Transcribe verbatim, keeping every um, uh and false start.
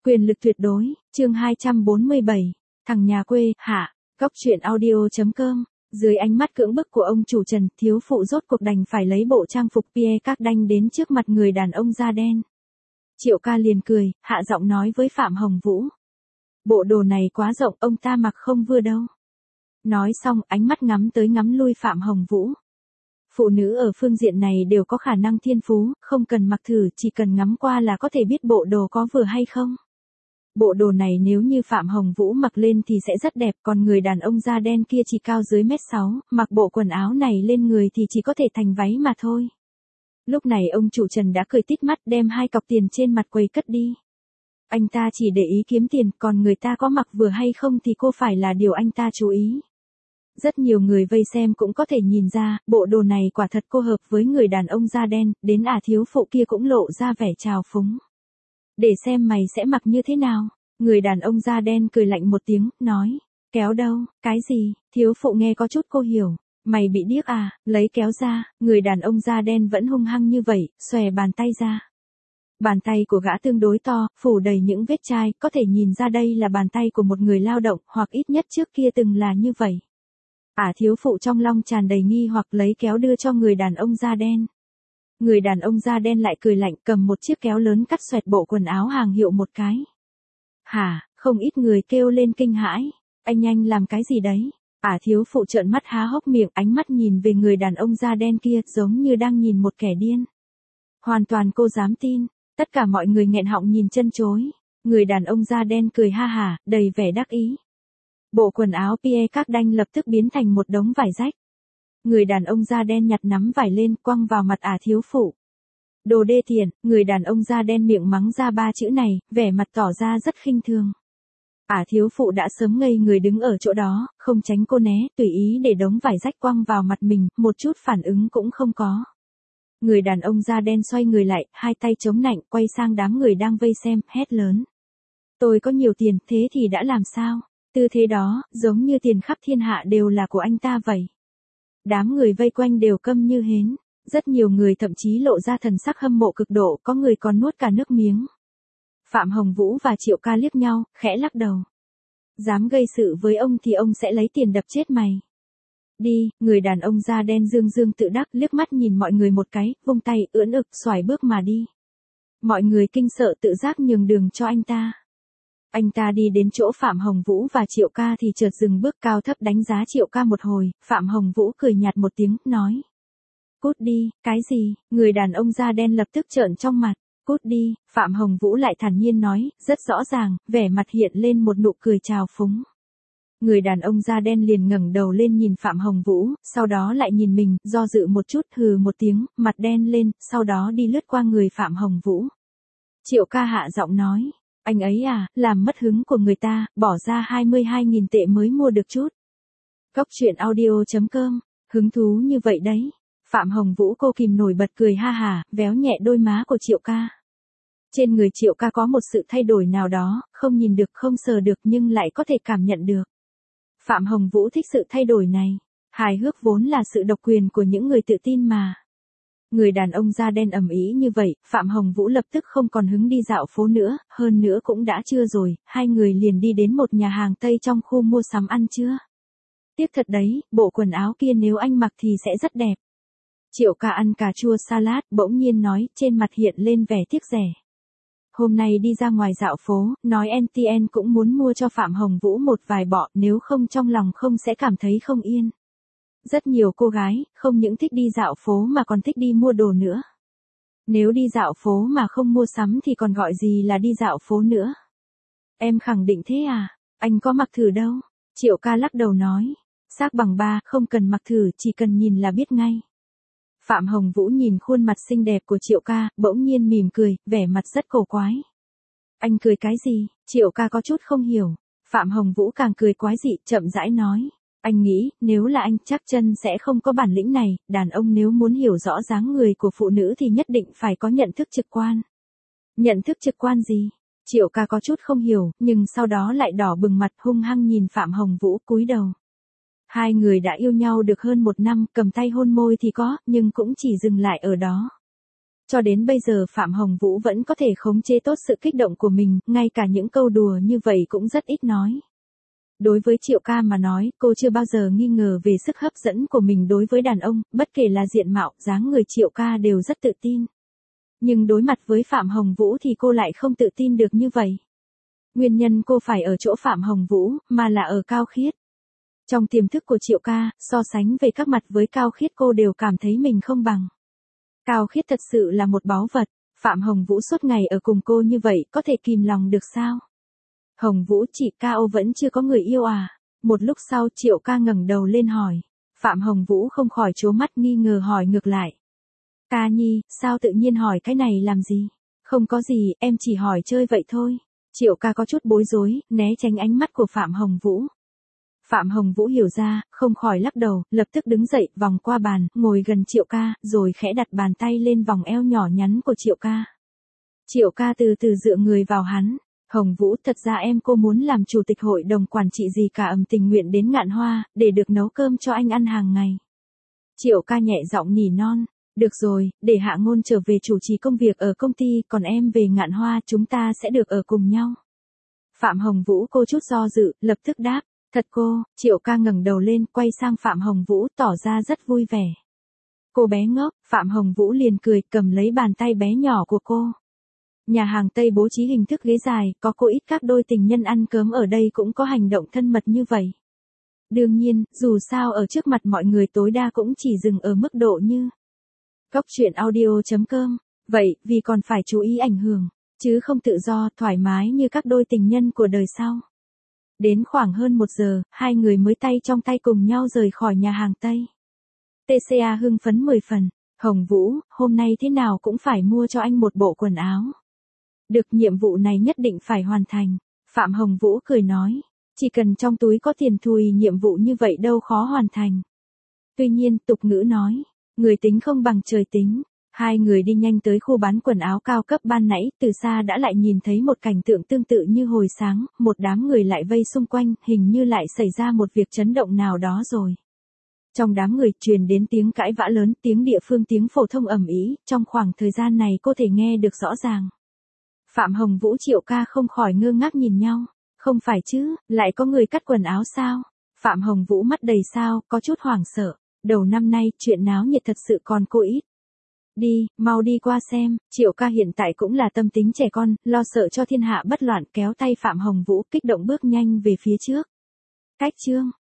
Quyền lực tuyệt đối, chương hai trăm bốn mươi bảy, thằng nhà quê, hạ, góc truyện audio.com. Dưới ánh mắt cưỡng bức của ông chủ Trần, thiếu phụ rốt cuộc đành phải lấy bộ trang phục Pierre Cardin đến trước mặt người đàn ông da đen. Triệu ca liền cười, hạ giọng nói với Phạm Hồng Vũ. Bộ đồ này quá rộng, ông ta mặc không vừa đâu. Nói xong, ánh mắt ngắm tới ngắm lui Phạm Hồng Vũ. Phụ nữ ở phương diện này đều có khả năng thiên phú, không cần mặc thử, chỉ cần ngắm qua là có thể biết bộ đồ có vừa hay không. Bộ đồ này nếu như Phạm Hồng Vũ mặc lên thì sẽ rất đẹp, còn người đàn ông da đen kia chỉ cao dưới mét sáu, mặc bộ quần áo này lên người thì chỉ có thể thành váy mà thôi. Lúc này ông chủ Trần đã cười tít mắt đem hai cọc tiền trên mặt quầy cất đi. Anh ta chỉ để ý kiếm tiền, còn người ta có mặc vừa hay không thì cô phải là điều anh ta chú ý. Rất nhiều người vây xem cũng có thể nhìn ra, bộ đồ này quả thật cô hợp với người đàn ông da đen, đến ả thiếu phụ kia cũng lộ ra vẻ trào phúng. Để xem mày sẽ mặc như thế nào. Người đàn ông da đen cười lạnh một tiếng, nói, kéo đâu, cái gì, thiếu phụ nghe có chút cô hiểu. Mày bị điếc à, lấy kéo ra, người đàn ông da đen vẫn hung hăng như vậy, xòe bàn tay ra. Bàn tay của gã tương đối to, phủ đầy những vết chai, có thể nhìn ra đây là bàn tay của một người lao động, hoặc ít nhất trước kia từng là như vậy. Ả thiếu phụ trong lòng tràn đầy nghi hoặc lấy kéo đưa cho người đàn ông da đen. Người đàn ông da đen lại cười lạnh cầm một chiếc kéo lớn cắt xoẹt bộ quần áo hàng hiệu một cái. Hả, không ít người kêu lên kinh hãi, anh anh làm cái gì đấy? Ả thiếu phụ trợn mắt há hốc miệng, ánh mắt nhìn về người đàn ông da đen kia giống như đang nhìn một kẻ điên. Hoàn toàn cô dám tin, tất cả mọi người nghẹn họng nhìn chân chối. Người đàn ông da đen cười ha hả, đầy vẻ đắc ý. Bộ quần áo Pierre Cardin lập tức biến thành một đống vải rách. Người đàn ông da đen nhặt nắm vải lên quăng vào mặt ả thiếu phụ. Đồ đê tiện, người đàn ông da đen miệng mắng ra ba chữ này, vẻ mặt tỏ ra rất khinh thường. Ả thiếu phụ đã sớm ngây người đứng ở chỗ đó, không tránh cô né, tùy ý để đống vải rách quăng vào mặt mình, một chút phản ứng cũng không có. Người đàn ông da đen xoay người lại, hai tay chống nạnh, quay sang đám người đang vây xem, hét lớn. Tôi có nhiều tiền, thế thì đã làm sao? Tư thế đó, giống như tiền khắp thiên hạ đều là của anh ta vậy. Đám người vây quanh đều câm như hến, rất nhiều người thậm chí lộ ra thần sắc hâm mộ cực độ, có người còn nuốt cả nước miếng. Phạm Hồng Vũ và Triệu ca liếc nhau, khẽ lắc đầu. Dám gây sự với ông thì ông sẽ lấy tiền đập chết mày. Đi, người đàn ông da đen dương dương tự đắc liếc mắt nhìn mọi người một cái, vung tay, ưỡn ực, xoài bước mà đi. Mọi người kinh sợ tự giác nhường đường cho anh ta. Anh ta đi đến chỗ Phạm Hồng Vũ và Triệu ca thì chợt dừng bước cao thấp đánh giá Triệu ca một hồi, Phạm Hồng Vũ cười nhạt một tiếng, nói. Cút đi, cái gì, người đàn ông da đen lập tức trợn trong mặt, cút đi, Phạm Hồng Vũ lại thản nhiên nói, rất rõ ràng, vẻ mặt hiện lên một nụ cười trào phúng. Người đàn ông da đen liền ngẩng đầu lên nhìn Phạm Hồng Vũ, sau đó lại nhìn mình, do dự một chút, hừ một tiếng, mặt đen lên, sau đó đi lướt qua người Phạm Hồng Vũ. Triệu ca hạ giọng nói. Anh ấy à, làm mất hứng của người ta, bỏ ra hai mươi hai nghìn tệ mới mua được chút. Góc truyện audio.com, hứng thú như vậy đấy. Phạm Hồng Vũ cô kìm nổi bật cười ha hà, véo nhẹ đôi má của Triệu ca. Trên người Triệu ca có một sự thay đổi nào đó, không nhìn được không sờ được nhưng lại có thể cảm nhận được. Phạm Hồng Vũ thích sự thay đổi này. Hài hước vốn là sự độc quyền của những người tự tin mà. Người đàn ông da đen ầm ĩ như vậy, Phạm Hồng Vũ lập tức không còn hứng đi dạo phố nữa, hơn nữa cũng đã trưa rồi, hai người liền đi đến một nhà hàng Tây trong khu mua sắm ăn trưa. Tiếc thật đấy, bộ quần áo kia nếu anh mặc thì sẽ rất đẹp. Triệu ca ăn cà chua salad, bỗng nhiên nói, trên mặt hiện lên vẻ tiếc rẻ. Hôm nay đi ra ngoài dạo phố, nói en tê en cũng muốn mua cho Phạm Hồng Vũ một vài bọ, nếu không trong lòng không sẽ cảm thấy không yên. Rất nhiều cô gái, không những thích đi dạo phố mà còn thích đi mua đồ nữa. Nếu đi dạo phố mà không mua sắm thì còn gọi gì là đi dạo phố nữa. Em khẳng định thế à, anh có mặc thử đâu. Triệu ca lắc đầu nói, xác bằng ba, không cần mặc thử, chỉ cần nhìn là biết ngay. Phạm Hồng Vũ nhìn khuôn mặt xinh đẹp của Triệu ca, bỗng nhiên mỉm cười, vẻ mặt rất cổ quái. Anh cười cái gì? Triệu ca có chút không hiểu. Phạm Hồng Vũ càng cười quái dị, chậm rãi nói. Anh nghĩ, nếu là anh chắc chân sẽ không có bản lĩnh này, đàn ông nếu muốn hiểu rõ dáng người của phụ nữ thì nhất định phải có nhận thức trực quan. Nhận thức trực quan gì? Triệu ca có chút không hiểu, nhưng sau đó lại đỏ bừng mặt hung hăng nhìn Phạm Hồng Vũ cúi đầu. Hai người đã yêu nhau được hơn một năm, cầm tay hôn môi thì có, nhưng cũng chỉ dừng lại ở đó. Cho đến bây giờ Phạm Hồng Vũ vẫn có thể khống chế tốt sự kích động của mình, ngay cả những câu đùa như vậy cũng rất ít nói. Đối với Triệu Ca mà nói, cô chưa bao giờ nghi ngờ về sức hấp dẫn của mình đối với đàn ông, bất kể là diện mạo, dáng người Triệu Ca đều rất tự tin. Nhưng đối mặt với Phạm Hồng Vũ thì cô lại không tự tin được như vậy. Nguyên nhân cô phải ở chỗ Phạm Hồng Vũ, mà là ở Cao Khiết. Trong tiềm thức của Triệu Ca, so sánh về các mặt với Cao Khiết cô đều cảm thấy mình không bằng. Cao Khiết thật sự là một báu vật, Phạm Hồng Vũ suốt ngày ở cùng cô như vậy có thể kìm lòng được sao? Hồng Vũ, chị Cao vẫn chưa có người yêu à? Một lúc sau Triệu Ca ngẩng đầu lên hỏi. Phạm Hồng Vũ không khỏi trố mắt nghi ngờ hỏi ngược lại. Ca Nhi, sao tự nhiên hỏi cái này làm gì? Không có gì, em chỉ hỏi chơi vậy thôi. Triệu Ca có chút bối rối, né tránh ánh mắt của Phạm Hồng Vũ. Phạm Hồng Vũ hiểu ra, không khỏi lắc đầu, lập tức đứng dậy, vòng qua bàn, ngồi gần Triệu Ca, rồi khẽ đặt bàn tay lên vòng eo nhỏ nhắn của Triệu Ca. Triệu Ca từ từ dựa người vào hắn. Hồng Vũ, thật ra em cô muốn làm chủ tịch hội đồng quản trị gì cả, ầm tình nguyện đến Ngạn Hoa, để được nấu cơm cho anh ăn hàng ngày. Triệu Ca nhẹ giọng nỉ non. Được rồi, để Hạ Ngôn trở về chủ trì công việc ở công ty, còn em về Ngạn Hoa, chúng ta sẽ được ở cùng nhau. Phạm Hồng Vũ cô chút do dự, lập tức đáp. Thật cô, Triệu Ca ngẩng đầu lên, quay sang Phạm Hồng Vũ, tỏ ra rất vui vẻ. Cô bé ngốc, Phạm Hồng Vũ liền cười, cầm lấy bàn tay bé nhỏ của cô. Nhà hàng Tây bố trí hình thức ghế dài, có cô ít các đôi tình nhân ăn cơm ở đây cũng có hành động thân mật như vậy. Đương nhiên, dù sao ở trước mặt mọi người tối đa cũng chỉ dừng ở mức độ như. Góc truyện audio chấm com. Vậy, vì còn phải chú ý ảnh hưởng, chứ không tự do, thoải mái như các đôi tình nhân của đời sau. Đến khoảng hơn một giờ, hai người mới tay trong tay cùng nhau rời khỏi nhà hàng Tây. tê xê a hưng phấn mười phần. Hồng Vũ, hôm nay thế nào cũng phải mua cho anh một bộ quần áo. Được, nhiệm vụ này nhất định phải hoàn thành. Phạm Hồng Vũ cười nói. Chỉ cần trong túi có tiền thùi, nhiệm vụ như vậy đâu khó hoàn thành. Tuy nhiên, tục ngữ nói. Người tính không bằng trời tính. Hai người đi nhanh tới khu bán quần áo cao cấp ban nãy, từ xa đã lại nhìn thấy một cảnh tượng tương tự như hồi sáng, một đám người lại vây xung quanh, hình như lại xảy ra một việc chấn động nào đó rồi. Trong đám người truyền đến tiếng cãi vã lớn, tiếng địa phương tiếng phổ thông ầm ĩ, trong khoảng thời gian này cô thể nghe được rõ ràng. Phạm Hồng Vũ Triệu Ca không khỏi ngơ ngác nhìn nhau, không phải chứ, lại có người cắt quần áo sao? Phạm Hồng Vũ mắt đầy sao, có chút hoảng sợ, đầu năm nay chuyện náo nhiệt thật sự còn cô ít. Đi, mau đi qua xem. Triệu Ca hiện tại cũng là tâm tính trẻ con, lo sợ cho thiên hạ bất loạn, kéo tay Phạm Hồng Vũ kích động bước nhanh về phía trước. Cách chương